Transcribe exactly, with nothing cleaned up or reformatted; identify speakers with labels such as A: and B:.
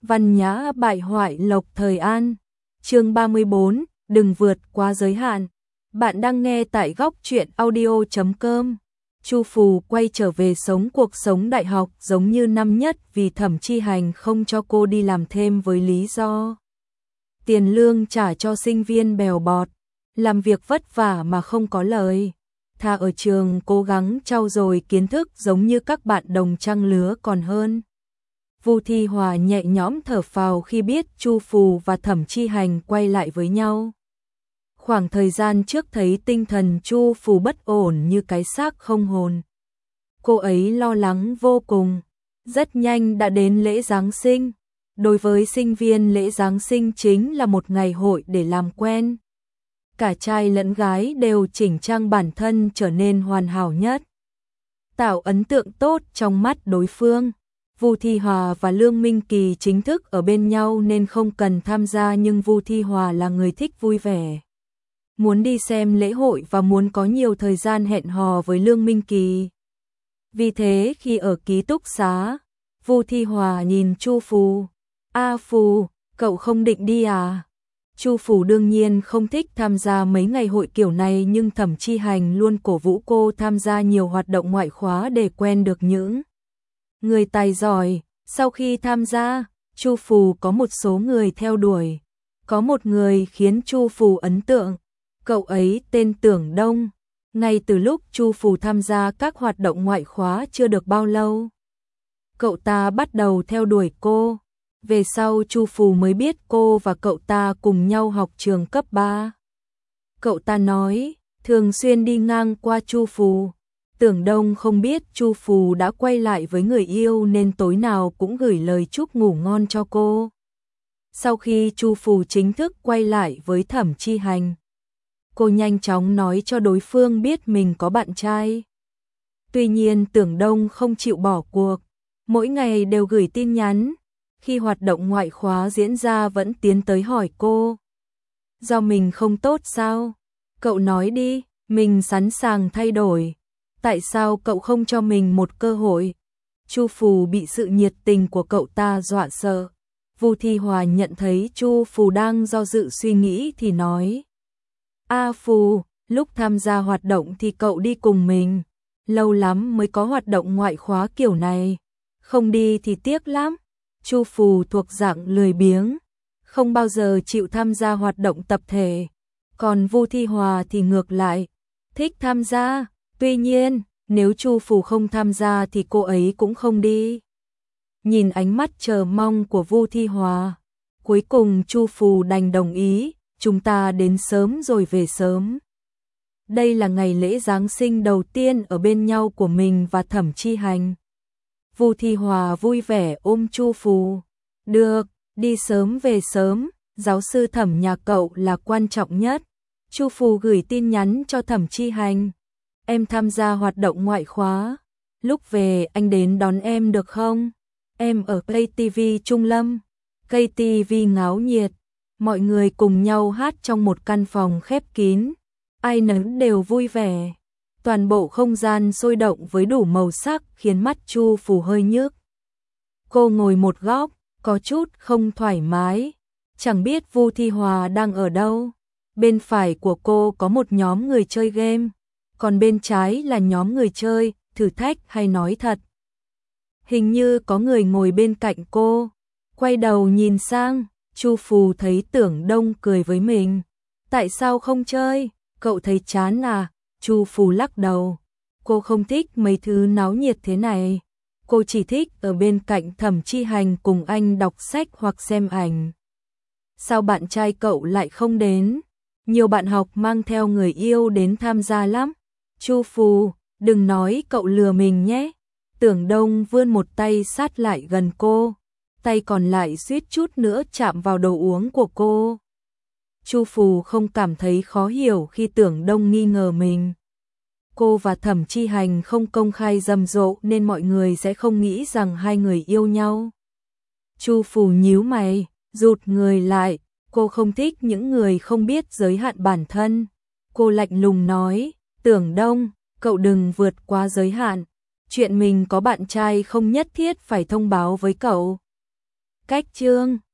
A: Văn nhã bại hoại lộc thời an. Chương ba mươi bốn, đừng vượt quá giới hạn. Bạn đang nghe tại góc truyện audio chấm com. Chu Phù quay trở về sống cuộc sống đại học giống như năm nhất vì Thẩm Chi Hành không cho cô đi làm thêm với lý do tiền lương trả cho sinh viên bèo bọt, làm việc vất vả mà không có lời. Thà ở trường cố gắng trau dồi kiến thức giống như các bạn đồng trang lứa còn hơn. Vu Thi Hòa nhẹ nhõm thở phào khi biết Chu Phù và Thẩm Chi Hành quay lại với nhau. Khoảng thời gian trước thấy tinh thần Chu Phù bất ổn như cái xác không hồn. Cô ấy lo lắng vô cùng. Rất nhanh đã đến lễ Giáng sinh. Đối với sinh viên, lễ Giáng sinh chính là một ngày hội để làm quen. Cả trai lẫn gái đều chỉnh trang bản thân trở nên hoàn hảo nhất, tạo ấn tượng tốt trong mắt đối phương. Vu Thi Hòa và Lương Minh Kỳ chính thức ở bên nhau nên không cần tham gia, nhưng Vu Thi Hòa là người thích vui vẻ, muốn đi xem lễ hội và muốn có nhiều thời gian hẹn hò với Lương Minh Kỳ. Vì thế khi ở ký túc xá, Vu Thi Hòa nhìn Chu Phù. A Phù, cậu không định đi à? Chu Phù đương nhiên không thích tham gia mấy ngày hội kiểu này, nhưng Thẩm Chi Hành luôn cổ vũ cô tham gia nhiều hoạt động ngoại khóa để quen được những người tài giỏi. Sau khi tham gia, Chu Phù có một số người theo đuổi. Có một người khiến Chu Phù ấn tượng. Cậu ấy tên Tưởng Đông. Ngay từ lúc Chu Phù tham gia các hoạt động ngoại khóa chưa được bao lâu, cậu ta bắt đầu theo đuổi cô. Về sau Chu Phù mới biết cô và cậu ta cùng nhau học trường cấp ba. Cậu ta nói, thường xuyên đi ngang qua Chu Phù. Tưởng Đông không biết Chu Phù đã quay lại với người yêu nên tối nào cũng gửi lời chúc ngủ ngon cho cô. Sau khi Chu Phù chính thức quay lại với Thẩm Chi Hành, cô nhanh chóng nói cho đối phương biết mình có bạn trai. Tuy nhiên Tưởng Đông không chịu bỏ cuộc, mỗi ngày đều gửi tin nhắn. Khi hoạt động ngoại khóa diễn ra vẫn tiến tới hỏi cô, do mình không tốt sao? Cậu nói đi, mình sẵn sàng thay đổi. Tại sao cậu không cho mình một cơ hội? Chu Phù bị sự nhiệt tình của cậu ta dọa sợ. Vu Thi Hòa nhận thấy Chu Phù đang do dự suy nghĩ thì nói, A Phù, lúc tham gia hoạt động thì cậu đi cùng mình. Lâu lắm mới có hoạt động ngoại khóa kiểu này, không đi thì tiếc lắm. Chu Phù thuộc dạng lười biếng, không bao giờ chịu tham gia hoạt động tập thể. Còn Vu Thi Hòa thì ngược lại, thích tham gia. Tuy nhiên, nếu Chu Phù không tham gia thì cô ấy cũng không đi. Nhìn ánh mắt chờ mong của Vu Thi Hòa, cuối cùng Chu Phù đành đồng ý, chúng ta đến sớm rồi về sớm. Đây là ngày lễ Giáng sinh đầu tiên ở bên nhau của mình và Thẩm Chi Hành. Vu Thi Hòa vui vẻ ôm Chu Phù. Được, đi sớm về sớm, giáo sư Thẩm nhà cậu là quan trọng nhất. Chu Phù gửi tin nhắn cho Thẩm Chi Hành. Em tham gia hoạt động ngoại khóa. Lúc về anh đến đón em được không? Em ở ca tê vê Trung Lâm. ca tê vê ngáo nhiệt. Mọi người cùng nhau hát trong một căn phòng khép kín. Ai nấy đều vui vẻ. Toàn bộ không gian sôi động với đủ màu sắc khiến mắt Chu Phù hơi nhức. Cô ngồi một góc, có chút không thoải mái. Chẳng biết Vu Thi Hòa đang ở đâu. Bên phải của cô có một nhóm người chơi game, còn bên trái là nhóm người chơi thử thách hay nói thật. Hình như có người ngồi bên cạnh cô. Quay đầu nhìn sang, Chu Phù thấy Tưởng Đông cười với mình. Tại sao không chơi? Cậu thấy chán à? Chu Phù lắc đầu. Cô không thích mấy thứ náo nhiệt thế này. Cô chỉ thích ở bên cạnh Thẩm Chi Hành cùng anh đọc sách hoặc xem ảnh. Sao bạn trai cậu lại không đến? Nhiều bạn học mang theo người yêu đến tham gia lắm. Chu Phù, đừng nói cậu lừa mình nhé. Tưởng Đông vươn một tay sát lại gần cô, tay còn lại suýt chút nữa chạm vào đồ uống của cô. Chu Phù không cảm thấy khó hiểu khi Tưởng Đông nghi ngờ mình. Cô và Thẩm Chi Hành không công khai rầm rộ nên mọi người sẽ không nghĩ rằng hai người yêu nhau. Chu Phù nhíu mày, rụt người lại. Cô không thích những người không biết giới hạn bản thân. Cô lạnh lùng nói, Tưởng Đông, cậu đừng vượt quá giới hạn. Chuyện mình có bạn trai không nhất thiết phải thông báo với cậu. Cách chương